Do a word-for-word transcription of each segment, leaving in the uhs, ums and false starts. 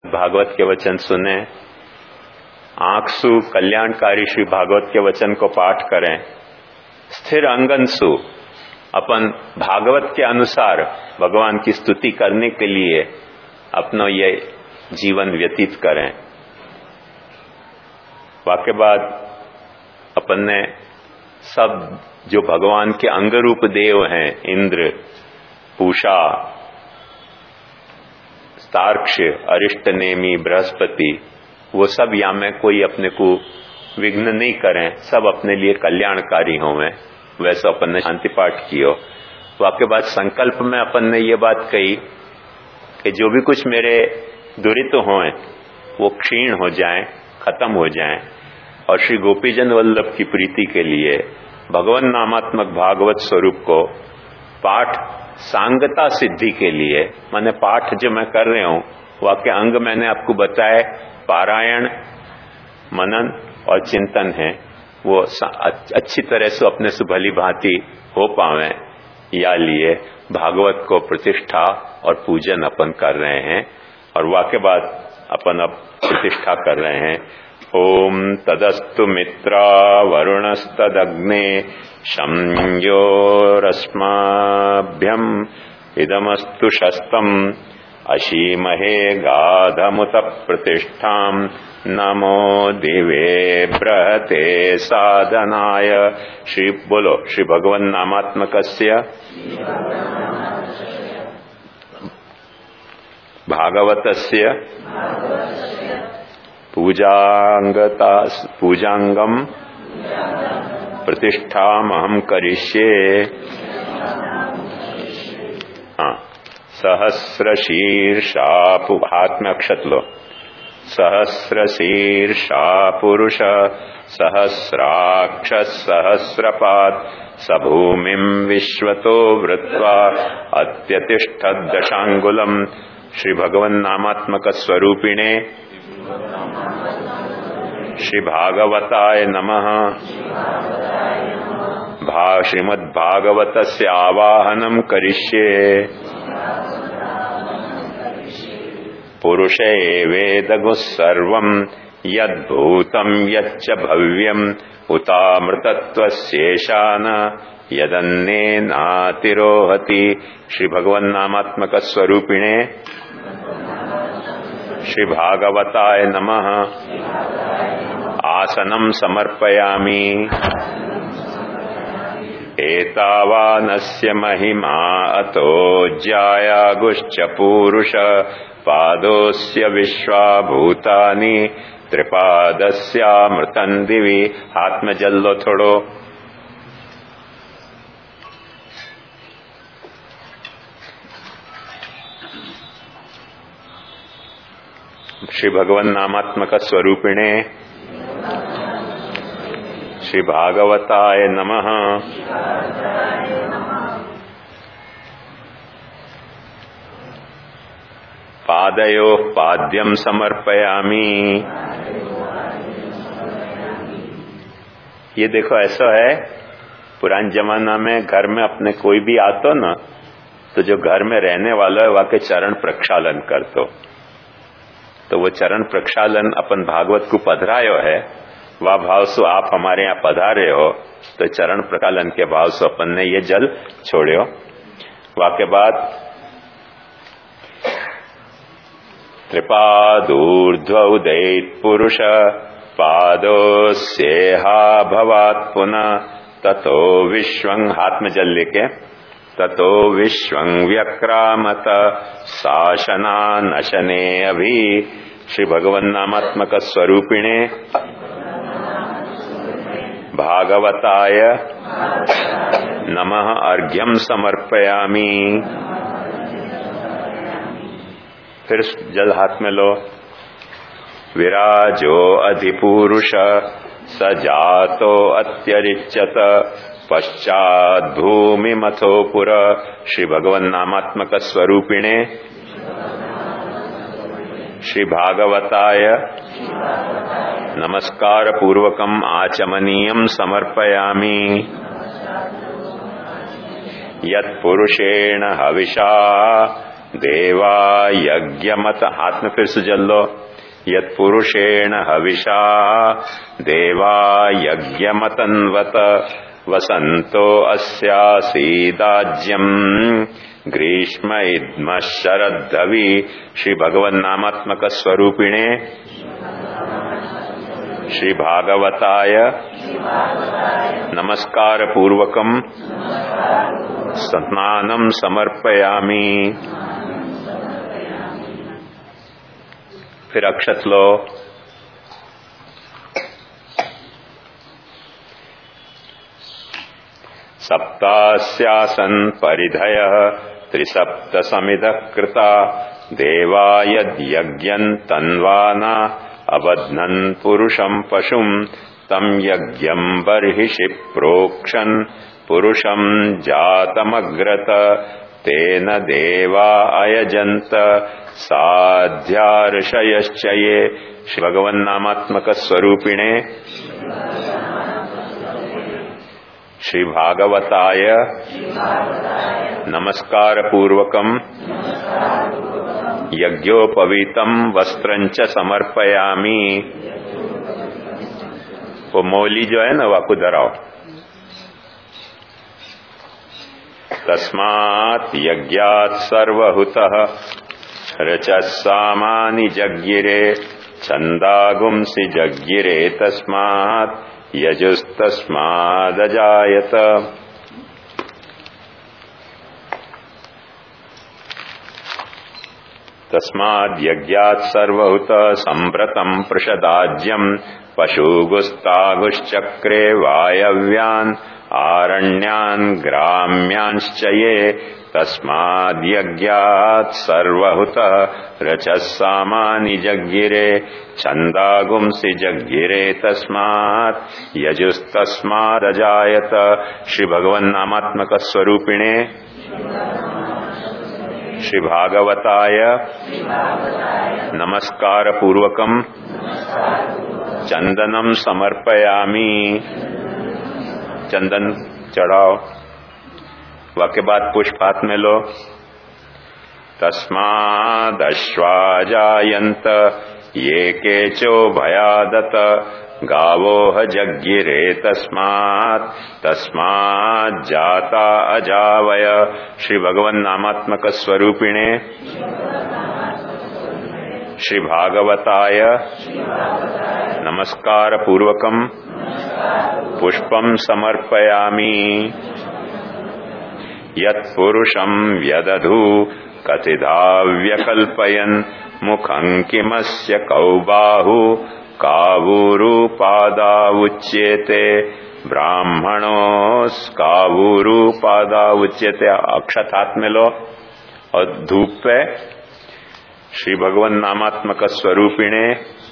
भागवत के वचन सुने, आंख सु कल्याणकारी श्री भागवत के वचन को पाठ करें, स्थिर अंगन सु अपन भागवत के अनुसार भगवान की स्तुति करने के लिए अपना ये जीवन व्यतीत करें। वाक्य बाद अपन ने सब जो भगवान के अंग रूप देव हैं, इंद्र, पूषा, तार्क्ष, अरिष्ट नेमी, बृहस्पति, वो सब या में कोई अपने को विघ्न नहीं करें, सब अपने लिए कल्याणकारी होवें, वैसा अपन ने शांति पाठ कियो। वाक्य बाद संकल्प में अपन ने ये बात कही कि जो भी कुछ मेरे दुरित हों वो क्षीण हो जाएं, खत्म हो जाएं, और श्री गोपीजन वल्लभ की प्रीति के लिए भगवान नामात्मक भागवत स्वरूप को पाठ सांगता सिद्धि के लिए, मैंने पाठ जो मैं कर रहा हूं वाक्य अंग मैंने आपको बताए, पारायण, मनन और चिंतन है, वो अच्छी तरह से अपने से भली भांति हो पावे, या लिए भागवत को प्रतिष्ठा और पूजन अपन कर रहे हैं। और वाक्य बाद अपन अब प्रतिष्ठा कर रहे हैं। ओम तदस्तु मित्रा वरुणस्तदग्ने शम्यो रश्माभ्यम इदमस्तु शस्तम अशीमहे गाधमुत प्रतिष्ठाम नमो दिवे बृहते साधनाय। श्री बोलो श्री भगवन् नामात्मकस्य भागवतस्य पूजांगता पूजांगम प्रतिष्ठामहं करिष्ये। हाँ, सहस्र शीर्षा, हाथ में अक्षत लो, सहस्र शीर्षा पुरुष सहस्राक्ष सहस्रपाद सभूमिं विश्वतो वृत्वा अत्यतिष्ठत् दशांगुलम। श्री भगवन् नामात्मक स्वरूपिणे श्री भागवताय नमः। भा श्रीमद्भागवतस्य आवाहनं करिष्ये। पुरुषे वेदगुः सर्वं यद्भूतं यच्च भव्यम् उतामृतत्वस्येषान यदन्नेनातिरोहति। श्री भगवन् नामात्मक स्वरूपिणे श्री भागवताय नमः। आसनं समर्पयामि। एतावानस्य महिमा अतो ज्यायागुश्च पूरुष पादोस्य विश्वा भूतानि त्रिपादस्यामृतं दिवि। हाथ में जल लो थोड़ो। श्री भगवन् नामात्मक स्वरूपिणे श्री भागवताय नमः। पादयोः पाद्यं समर्पयामि। ये देखो ऐसा है, पुराने जमाना में घर में अपने कोई भी आतो ना, तो जो घर में रहने वाला है वहाँ के चरण प्रक्षालन करतो, तो वो चरण प्रक्षालन अपन भागवत को पधरायो है, वह भाव से आप हमारे यहाँ पधारे हो, तो चरण प्रक्षालन के भाव से अपन ने ये जल छोड़ियो। वाक्य बाद त्रिपादूर्ध्व उदैत पुरुष पादोस्येहा भवात् पुनः ततो विश्वं। हाथ में जल लेके ततो विश्वं व्यक्रामत शासना नशने अभि। श्री भगवन् नामात्मक स्वरूपिणे भागवताय नमः। अर्घ्यं समर्पयामि। फिर जल हाथ में लो। विराजो अधिपुरुष सजातो अत्यरिच्यत पश्चात भूमि मथो पुर। श्री भगवन् नामात्मक स्वरूपिणे श्री भागवताय नमस्कार पूर्वकम आचमनीयं समर्पयामि। यत्पुरुषेण हविषा देवा यज्ञमत, हाथ में फिर से जल लो, यत् पुरुषेण हविषा देवा यज्ञमतन्वत वसंतो अस्यासीदाज्यम ग्रीष्म इद्म शरद्धवि। श्री भगवन् नामात्मक स्वरूपिणे श्री भागवताय नमस्कार पूर्वकम स्नानं समर्पयामि। फिर अक्षत लो, सप्तास्यासन् परिधयः त्रिसप्त समिदः कृता देवा यद्यज्ञं तन्वाना अबध्नन् पुरुषं पशुं तं यज्ञं बर्हिषि प्रोक्षन् पुरुषं जातमग्रत तेन देवा अयजन्त साध्यार्षयश्च ये। श्री भगवन्नामात्मक स्वरूपिणे श्री भागवताय नमस्कार पूर्वकम यज्ञोपवीतम वस्त्रंच समर्पयामि। वो मौली जो है ना, वाकु धराओ। तस्मात् यज्ञात् सर्वहुतः रचस्सामानि जज्ञिरे छन्दागुंसि जज्ञिरे तस्मात् यजुस्तस्मादजायत। तस्माद् यज्ञात् सर्वहुत संभृतं पृषदाज्यं पशुगुस्तागुश्चक्रे वायव्यान् आरण्यान् ग्राम्यांश्च ये। तस्माद् यज्ञात् सर्वहुत रचस्सामानि जज्ञिरे छन्दागुंसि जज्ञिरे तस्मात् यजुस्तस्मादजायत। श्री भगवन्नामात्मक स्वरूपिणे श्री भागवताय नमस्कार पूर्वकम चंदनम समर्पयामि। चंदन चढ़ाओ। वाक्य बाद पुष्प हाथ में लो। तस्मादश्वा जायन्त ये केचो भयादत गावोह जज्ञिरे तस्मात् तस्मात् जाता अजावय। श्री भगवन्नामात्मक स्वरूपिणे श्री भागवताय नमस्कार पूर्वकम पुष्पम समर्पयामि। यत्पुरुषं व्यदधु कतिधा व्यकल्पयन् मुखं किमस्य कौ बाहु कावूरुपादा उच्यते ब्राह्मणोस्कावूरुपादा उच्यते। अक्षत हाथ में लो और धूप पे श्री भगवन् नामात्मक स्वरूपिणे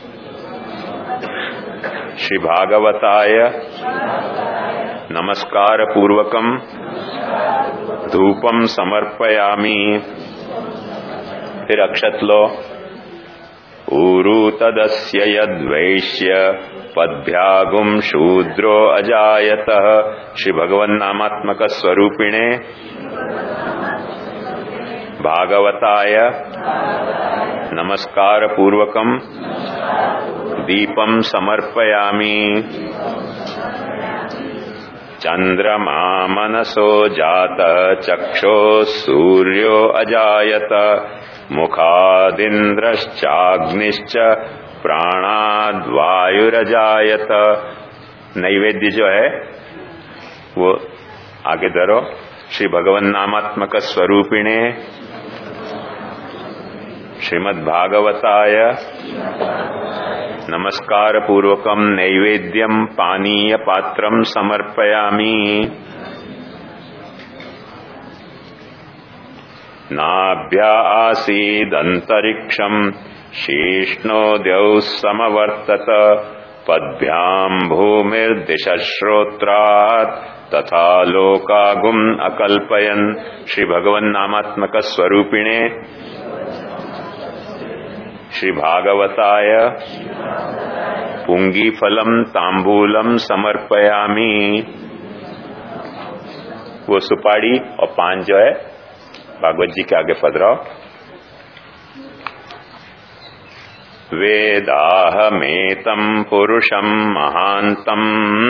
श्री भागवताय नमस्कार पूर्वकम धूपम समर्पयामि। फिर अक्षत लो। ऊरु तदस्य यद्वैश्य पद्भ्यागुं शूद्रो अजायतः। श्री भगवन्नामात्मक स्वरूपिणे भागवताय नमस्कार पूर्वकम दीपम समर्पयामि। चंद्रमा मनसो जात चक्षो सूर्यो अजायत मुखादिन्द्रश्चाग्निश्च प्राणाद्वायुरजायत। नैवेद्य जो है वो आगे धरो। श्री भगवन्नामात्मक स्वरूपिणे श्रीमद्भागवताय नमस्कार पूर्वकम नैवेद्यम पानीय पात्रम समर्पयामि। नाभ्या आसीदन्तरिक्षं शीष्णो द्यौः समवर्तत पद्भ्यां भूमिर्दिशश्रोत्रात् तथा लोकागुम् अकल्पयन्। श्री भगवन्नामात्मक स्वरूपिणे श्री भागवताय पुंगीफलम तांबूलम समर्पयामि। वो सुपारी और पान जो है भागवत जी के आगे पधराओ। वेदाहमेतं पुरुषं महान्तम्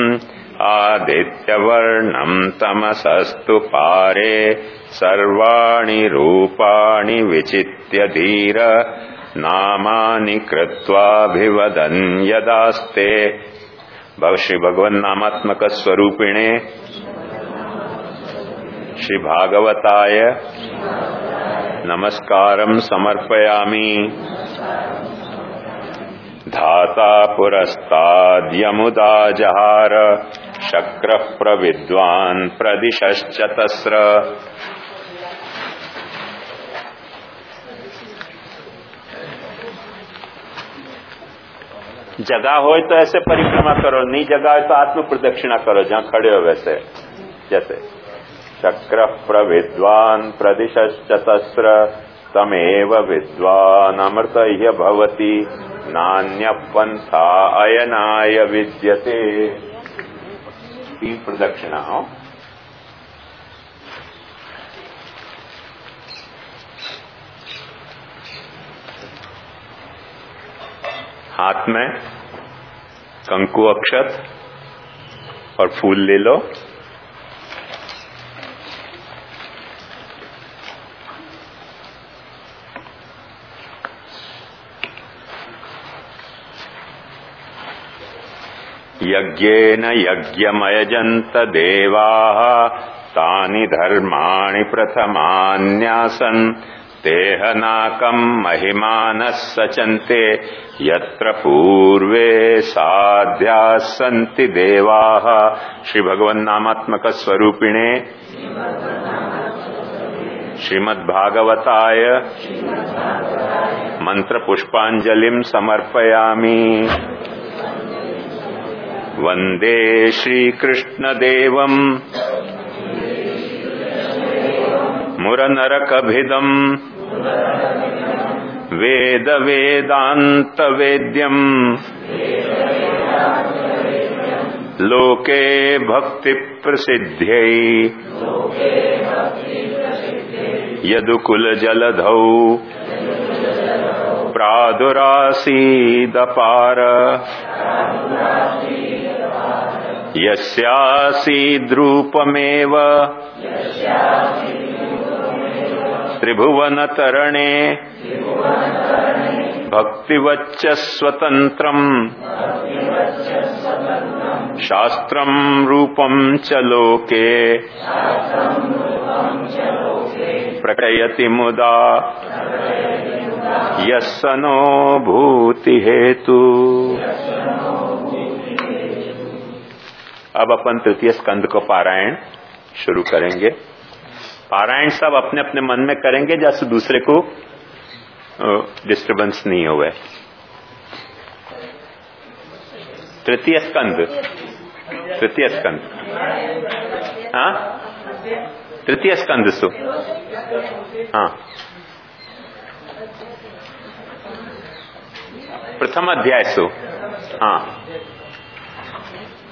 आदित्यवर्णं तमसस्तु पारे सर्वाणि रूपाणि विचित्य धीर नामानि कृत्वाभिवदन् यदास्ते। श्री भगवन् नामात्मक स्वरूपिणे श्री भागवताय नमस्कारं समर्पयामि। धाता पुरस्ताद्यमुदा जहार शक्रः प्रविद्वान् प्रदिशश्चतस्र। जगह हो तो ऐसे परिक्रमा करो, नहीं जगह हो तो आत्म प्रदक्षिणा करो जहां खड़े हो वैसे। जैसे शक्र प्रविद्वान् प्रदिशश्चतस्र तमेव विद्वान् अमृत ह्य भवति नान्य पंथा अयनाय विद्यते। तीन प्रदक्षिणा हो। हाथ में कंकु अक्षत और फूल ले लो। यज्ञेन यज्ञमयजन्त देवाः तानि धर्माणि प्रथमान्यासन् तेहनाकं महिमानः सचन्ते यत्र पूर्वे साध्याः सन्ति देवाः। श्री भगवन् नामात्मक स्वरूपिणे श्रीमद्भागवताय मंत्र पुष्पांजलिं समर्पयामि। वंदे श्रीकृष्णदेवं मुरनरकभिदम् वेद वेदांत वेद्यम् लोके भक्ति प्रसिद्ध्यै यदुकुल जलधौ प्रादुरासीदपार यस्यासीद्रूपमेव त्रिभुवनतरणे भक्तिवच्च स्वतन्त्रम् शास्त्रं रूपं च लोके प्रकटयति मुदा यस्सनो भूति हेतु। अब अपन तृतीय स्कंद को पारायण शुरू करेंगे। पारायण सब अपने अपने मन में करेंगे जैसे दूसरे को डिस्टरबेंस नहीं होवे। तृतीय स्कंद तृतीय स्कंद हाँ तृतीय स्कंद सु हाँ प्रथम अध्याय सु हाँ